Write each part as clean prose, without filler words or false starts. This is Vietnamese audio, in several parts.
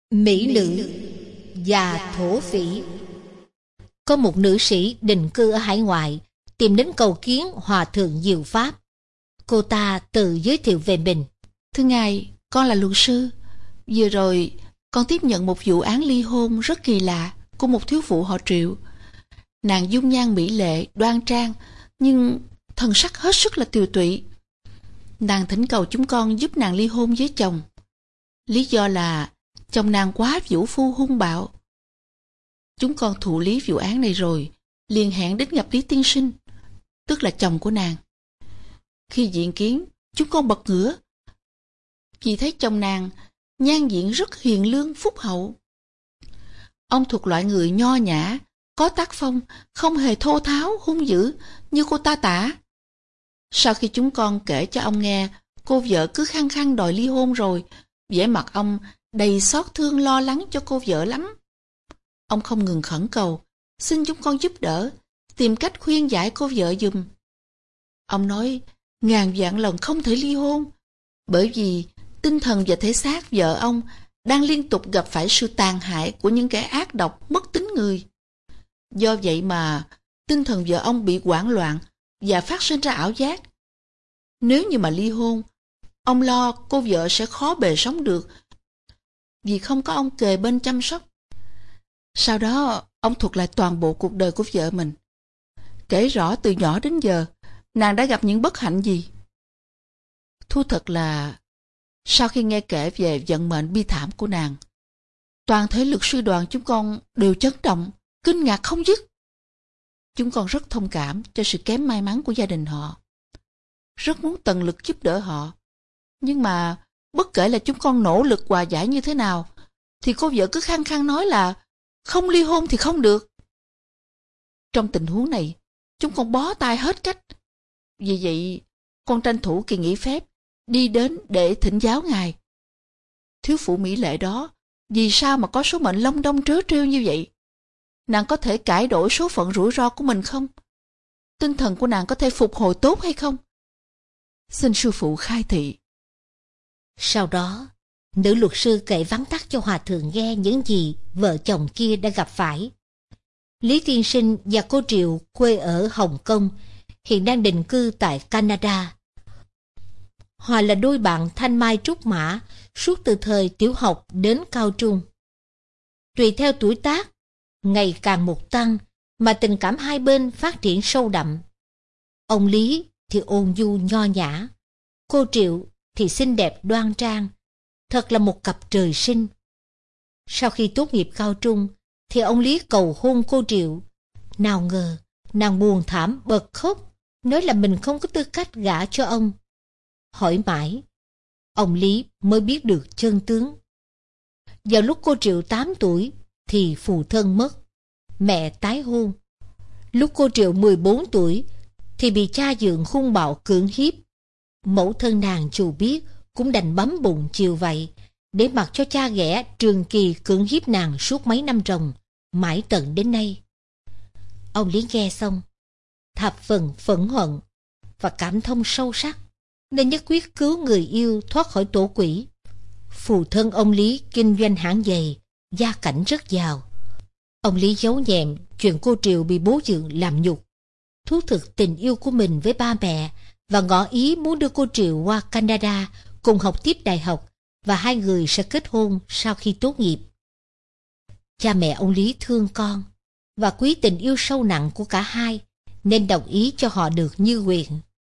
Mỹ nữ và thổ phỉ. Có một nữ sĩ định cư ở hải ngoại tìm đến cầu kiến Hòa thượng Diệu Pháp. Cô ta tự giới thiệu về mình. Thưa ngài, con là luật sư. Vừa rồi con tiếp nhận một vụ án ly hôn rất kỳ lạ của một thiếu phụ họ Triệu. Nàng dung nhan mỹ lệ, đoan trang, nhưng thần sắc hết sức là tiều tụy. Nàng thỉnh cầu chúng con giúp nàng ly hôn với chồng. Lý do là chồng nàng quá vũ phu hung bạo. Chúng con thụ lý vụ án này rồi, liền hẹn đến gặp Lý tiên sinh, tức là chồng của nàng. Khi diện kiến, chúng con bật ngửa vì thấy chồng nàng nhan diện rất hiền lương phúc hậu. Ông thuộc loại người nho nhã, có tác phong, không hề thô tháo hung dữ như cô ta tả. Sau khi chúng con kể cho ông nghe cô vợ cứ khăng khăng đòi ly hôn rồi, vẻ mặt ông đầy xót thương lo lắng cho cô vợ lắm. Ông không ngừng khẩn cầu xin chúng con giúp đỡ, tìm cách khuyên giải cô vợ giùm. Ông nói ngàn vạn lần không thể ly hôn, bởi vì tinh thần và thể xác vợ ông đang liên tục gặp phải sự tàn hại của những kẻ ác độc mất tính người. Do vậy mà tinh thần vợ ông bị hoảng loạn và phát sinh ra ảo giác. Nếu như mà ly hôn, ông lo cô vợ sẽ khó bề sống được vì không có ông kề bên chăm sóc. Sau đó ông thuật lại toàn bộ cuộc đời của vợ mình, kể rõ từ nhỏ đến giờ nàng đã gặp những bất hạnh gì. Thú thật là sau khi nghe kể về vận mệnh bi thảm của nàng, toàn thể luật sư đoàn chúng con đều chấn động, kinh ngạc không dứt. Chúng con rất thông cảm cho sự kém may mắn của gia đình họ, rất muốn tận lực giúp đỡ họ. Nhưng mà bất kể là chúng con nỗ lực hòa giải như thế nào, thì cô vợ cứ khăng khăng nói là không ly hôn thì không được. Trong tình huống này, chúng con bó tay hết cách. Vì vậy, con tranh thủ kỳ nghỉ phép đi đến để thỉnh giáo ngài. Thiếu phụ mỹ lệ đó, vì sao mà có số mệnh long đong trớ trêu như vậy? Nàng có thể cải đổi số phận rủi ro của mình không? Tinh thần của nàng có thể phục hồi tốt hay không? Xin sư phụ khai thị. Sau đó, nữ luật sư kể vắn tắt cho hòa thượng nghe những gì vợ chồng kia đã gặp phải. Lý tiên sinh và cô Triệu quê ở Hồng Kông, hiện đang định cư tại Canada. Họ là đôi bạn thanh mai trúc mã suốt từ thời tiểu học đến cao trung. Tùy theo tuổi tác ngày càng một tăng mà tình cảm hai bên phát triển sâu đậm. Ông Lý thì ôn nhu nho nhã, cô Triệu thì xinh đẹp đoan trang, thật là một cặp trời sinh. Sau khi tốt nghiệp cao trung thì ông Lý cầu hôn cô Triệu. Nào ngờ nàng buồn thảm bật khóc, nói là mình không có tư cách gả cho ông. Hỏi mãi, ông Lý mới biết được chân tướng. Vào lúc cô Triệu 8 tuổi thì phụ thân mất, mẹ tái hôn. Lúc cô Triệu 14 tuổi thì bị cha dượng hung bạo cưỡng hiếp. Mẫu thân nàng dù biết cũng đành bấm bụng chiều vậy, để mặc cho cha ghẻ trường kỳ cưỡng hiếp nàng suốt mấy năm ròng, mãi tận đến nay. Ông Lý nghe xong, thập phần phẫn hận và cảm thông sâu sắc, nên nhất quyết cứu người yêu thoát khỏi tổ quỷ. Phụ thân ông Lý kinh doanh hãng giày, gia cảnh rất giàu. Ông Lý giấu nhẹm chuyện cô Triệu bị bố dượng làm nhục, thú thực tình yêu của mình với ba mẹ và ngỏ ý muốn đưa cô Triệu qua Canada cùng học tiếp đại học, và hai người sẽ kết hôn sau khi tốt nghiệp. Cha mẹ ông Lý thương con và quý tình yêu sâu nặng của cả hai, nên đồng ý cho họ được như nguyện.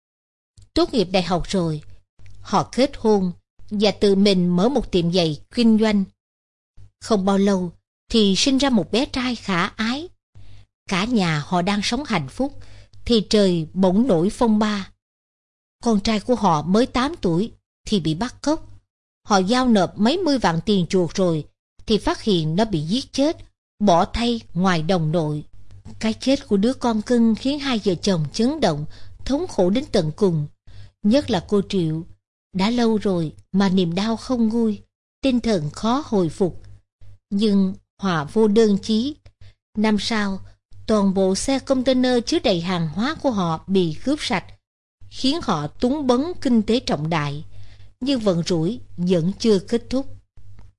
Tốt nghiệp đại học rồi, họ kết hôn và tự mình mở một tiệm giày kinh doanh. Không bao lâu thì sinh ra một bé trai khả ái. Cả nhà họ đang sống hạnh phúc thì trời bỗng nổi phong ba. Con trai của họ mới 8 tuổi thì bị bắt cóc. Họ giao nộp mấy mươi vạn tiền chuộc rồi thì phát hiện nó bị giết chết, bỏ thay ngoài đồng nội. Cái chết của đứa con cưng khiến hai vợ chồng chấn động, thống khổ đến tận cùng. Nhất là cô Triệu, đã lâu rồi mà niềm đau không nguôi, tinh thần khó hồi phục. Nhưng họa vô đơn chí, năm sau toàn bộ xe container chứa đầy hàng hóa của họ bị cướp sạch, khiến họ túng bấn kinh tế trọng đại. Nhưng vận rủi vẫn chưa kết thúc.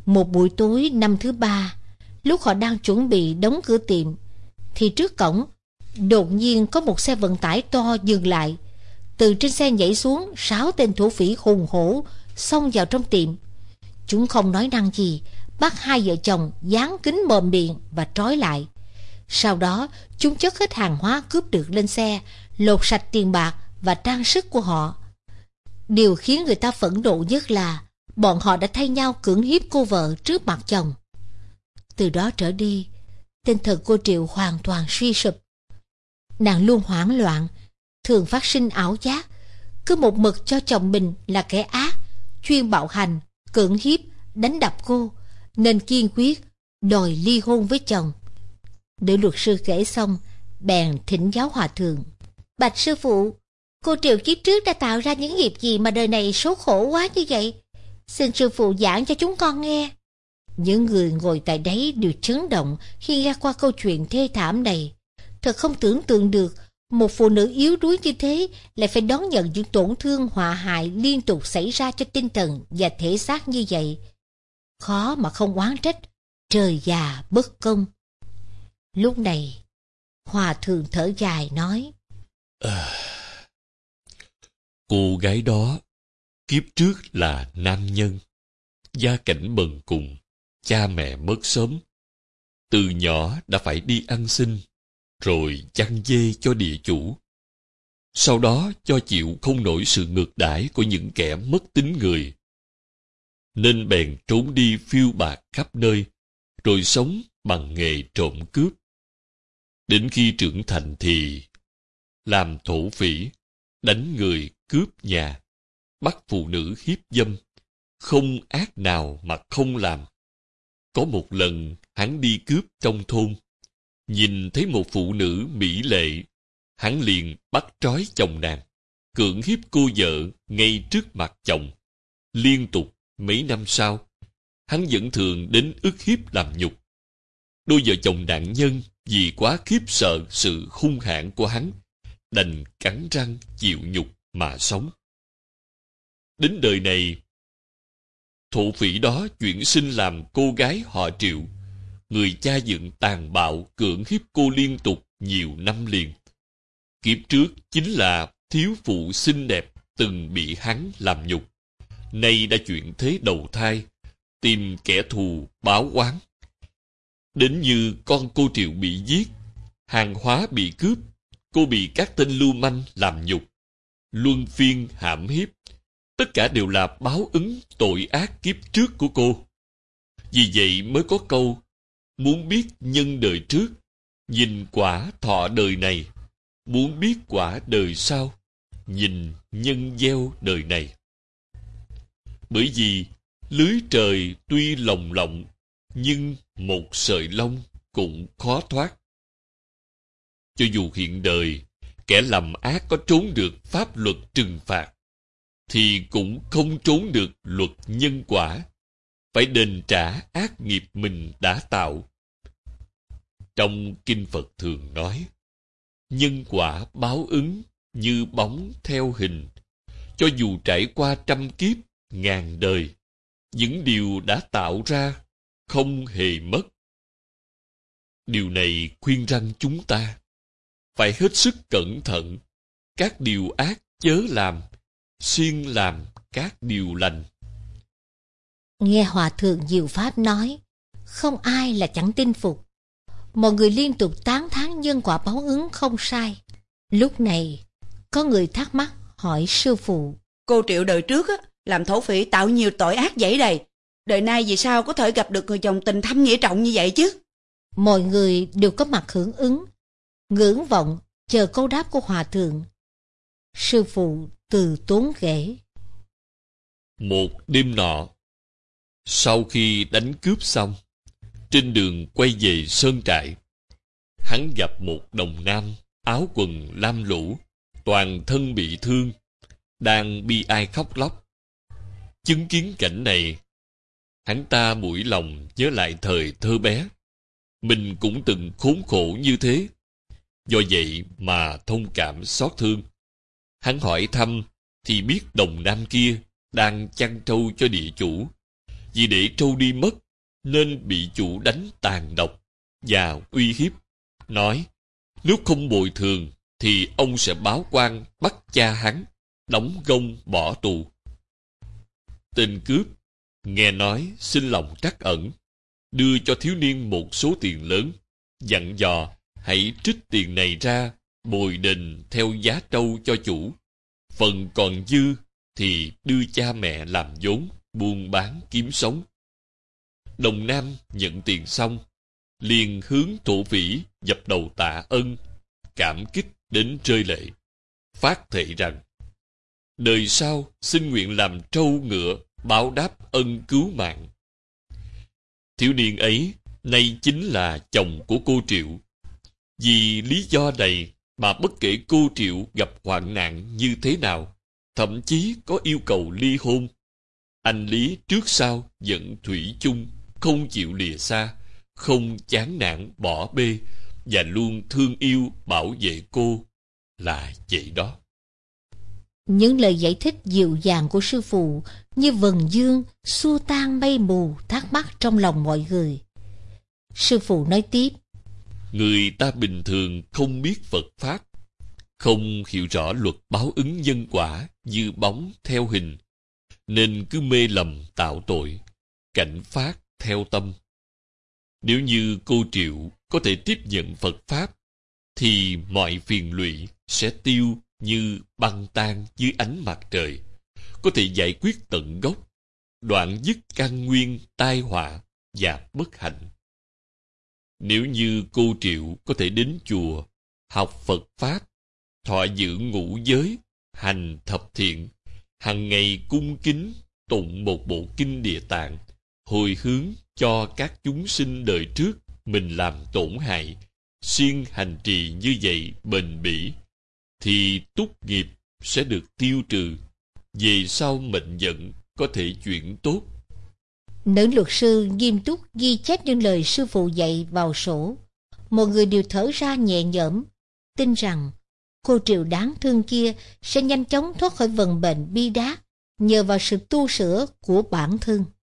Một buổi tối năm thứ ba, lúc họ đang chuẩn bị đóng cửa tiệm, thì trước cổng đột nhiên có một xe vận tải to dừng lại. Từ trên xe nhảy xuống 6 tên thổ phỉ hùng hổ xông vào trong tiệm. Chúng không nói năng gì, bắt hai vợ chồng dán kín mồm miệng và trói lại. Sau đó chúng chất hết hàng hóa cướp được lên xe, lột sạch tiền bạc và trang sức của họ. Điều khiến người ta phẫn nộ nhất là bọn họ đã thay nhau cưỡng hiếp cô vợ trước mặt chồng. Từ đó trở đi, tinh thần cô Triệu hoàn toàn suy sụp. Nàng luôn hoảng loạn, thường phát sinh ảo giác, cứ một mực cho chồng mình là kẻ ác, chuyên bạo hành, cưỡng hiếp, đánh đập cô, nên kiên quyết đòi ly hôn với chồng. Nữ luật sư kể xong, bèn thỉnh giáo hòa thượng: Bạch sư phụ, cô Triệu kiếp trước đã tạo ra những nghiệp gì mà đời này số khổ quá như vậy? Xin sư phụ giảng cho chúng con nghe. Những người ngồi tại đấy đều chấn động khi nghe qua câu chuyện thê thảm này. Thật không tưởng tượng được một phụ nữ yếu đuối như thế lại phải đón nhận những tổn thương họa hại liên tục xảy ra cho tinh thần và thể xác như vậy. Khó mà không oán trách trời già bất công. Lúc này, hòa thượng thở dài nói: Cô gái đó kiếp trước là nam nhân, gia cảnh bần cùng, cha mẹ mất sớm. Từ nhỏ đã phải đi ăn xin, rồi chăn dê cho địa chủ. Sau đó cho chịu không nổi sự ngược đãi của những kẻ mất tính người, nên bèn trốn đi phiêu bạt khắp nơi, rồi sống bằng nghề trộm cướp. Đến khi trưởng thành thì làm thổ phỉ, đánh người, cướp nhà, bắt phụ nữ hiếp dâm, không ác nào mà không làm. Có một lần hắn đi cướp trong thôn, nhìn thấy một phụ nữ mỹ lệ, hắn liền bắt trói chồng nàng, cưỡng hiếp cô vợ ngay trước mặt chồng. Liên tục mấy năm sau, hắn vẫn thường đến ức hiếp làm nhục. Đôi vợ chồng nạn nhân vì quá khiếp sợ sự hung hãn của hắn, đành cắn răng chịu nhục mà sống. Đến đời này, thổ phỉ đó chuyển sinh làm cô gái họ Triệu. Người cha dựng tàn bạo cưỡng hiếp cô liên tục nhiều năm liền. Kiếp trước chính là thiếu phụ xinh đẹp từng bị hắn làm nhục, nay đã chuyển thế đầu thai, tìm kẻ thù báo oán. Đến như con cô Triệu bị giết, hàng hóa bị cướp, cô bị các tên lưu manh làm nhục, luân phiên hãm hiếp. Tất cả đều là báo ứng tội ác kiếp trước của cô. Vì vậy mới có câu: muốn biết nhân đời trước, nhìn quả thọ đời này. Muốn biết quả đời sau, nhìn nhân gieo đời này. Bởi vì lưới trời tuy lồng lộng, nhưng một sợi lông cũng khó thoát. Cho dù hiện đời kẻ làm ác có trốn được pháp luật trừng phạt, thì cũng không trốn được luật nhân quả, phải đền trả ác nghiệp mình đã tạo. Trong Kinh Phật thường nói, nhân quả báo ứng như bóng theo hình. Cho dù trải qua trăm kiếp, ngàn đời, những điều đã tạo ra không hề mất. Điều này khuyên răn chúng ta phải hết sức cẩn thận, các điều ác chớ làm, siêng làm các điều lành. Nghe hòa thượng Diệu Pháp nói, không ai là chẳng tin phục. Mọi người liên tục tán thán nhân quả báo ứng không sai. Lúc này, có người thắc mắc hỏi sư phụ: Cô Triệu đời trước làm thổ phỉ tạo nhiều tội ác dẫy đầy, đời nay vì sao có thể gặp được người chồng tình thâm nghĩa trọng như vậy chứ? Mọi người đều có mặt hưởng ứng, ngưỡng vọng chờ câu đáp của hòa thượng. Sư phụ từ tốn kể: Một đêm nọ, sau khi đánh cướp xong, trên đường quay về sơn trại, hắn gặp một đồng nam áo quần lam lũ, toàn thân bị thương, đang bi ai khóc lóc. Chứng kiến cảnh này, hắn ta mũi lòng nhớ lại thời thơ bé, mình cũng từng khốn khổ như thế. Do vậy mà thông cảm xót thương. Hắn hỏi thăm thì biết đồng nam kia đang chăn trâu cho địa chủ, Vì để trâu đi mất nên bị chủ đánh tàn độc và uy hiếp, nói nếu không bồi thường thì ông sẽ báo quan bắt cha hắn, đóng gông bỏ tù. Tên cướp nghe nói xin lòng trắc ẩn, đưa cho thiếu niên một số tiền lớn, dặn dò hãy trích tiền này ra bồi đền theo giá trâu cho chủ, phần còn dư thì đưa cha mẹ làm vốn buôn bán kiếm sống. Đồng Nam nhận tiền xong, liền hướng thổ phỉ dập đầu tạ ân, cảm kích đến rơi lệ, phát thệ rằng đời sau xin nguyện làm trâu ngựa báo đáp ân cứu mạng. Thiếu niên ấy nay chính là chồng của cô Triệu. Vì lý do này mà bất kể cô Triệu gặp hoạn nạn như thế nào, thậm chí có yêu cầu ly hôn, anh Lý trước sau vẫn thủy chung, không chịu lìa xa, không chán nản bỏ bê, và luôn thương yêu bảo vệ cô, là vậy đó. Những lời giải thích dịu dàng của sư phụ như vầng dương xua tan mây mù thắc mắc trong lòng mọi người. Sư phụ nói tiếp: Người ta bình thường không biết Phật Pháp, không hiểu rõ luật báo ứng nhân quả như bóng theo hình, nên cứ mê lầm tạo tội, cảnh phát theo tâm. Nếu như cô Triệu có thể tiếp nhận Phật Pháp, thì mọi phiền lụy sẽ tiêu như băng tan dưới ánh mặt trời, có thể giải quyết tận gốc, đoạn dứt căn nguyên tai họa và bất hạnh. Nếu như cô Triệu có thể đến chùa, học Phật Pháp, thọ giữ ngũ giới, hành thập thiện, hằng ngày cung kính tụng một bộ kinh Địa Tạng, hồi hướng cho các chúng sinh đời trước mình làm tổn hại, siêng hành trì như vậy bền bỉ, thì túc nghiệp sẽ được tiêu trừ, về sau mệnh vận có thể chuyển tốt. Nữ luật sư nghiêm túc ghi chép những lời sư phụ dạy vào sổ. Mọi người đều thở ra nhẹ nhõm, tin rằng cô Triệu đáng thương kia sẽ nhanh chóng thoát khỏi vận bệnh bi đát nhờ vào sự tu sửa của bản thân.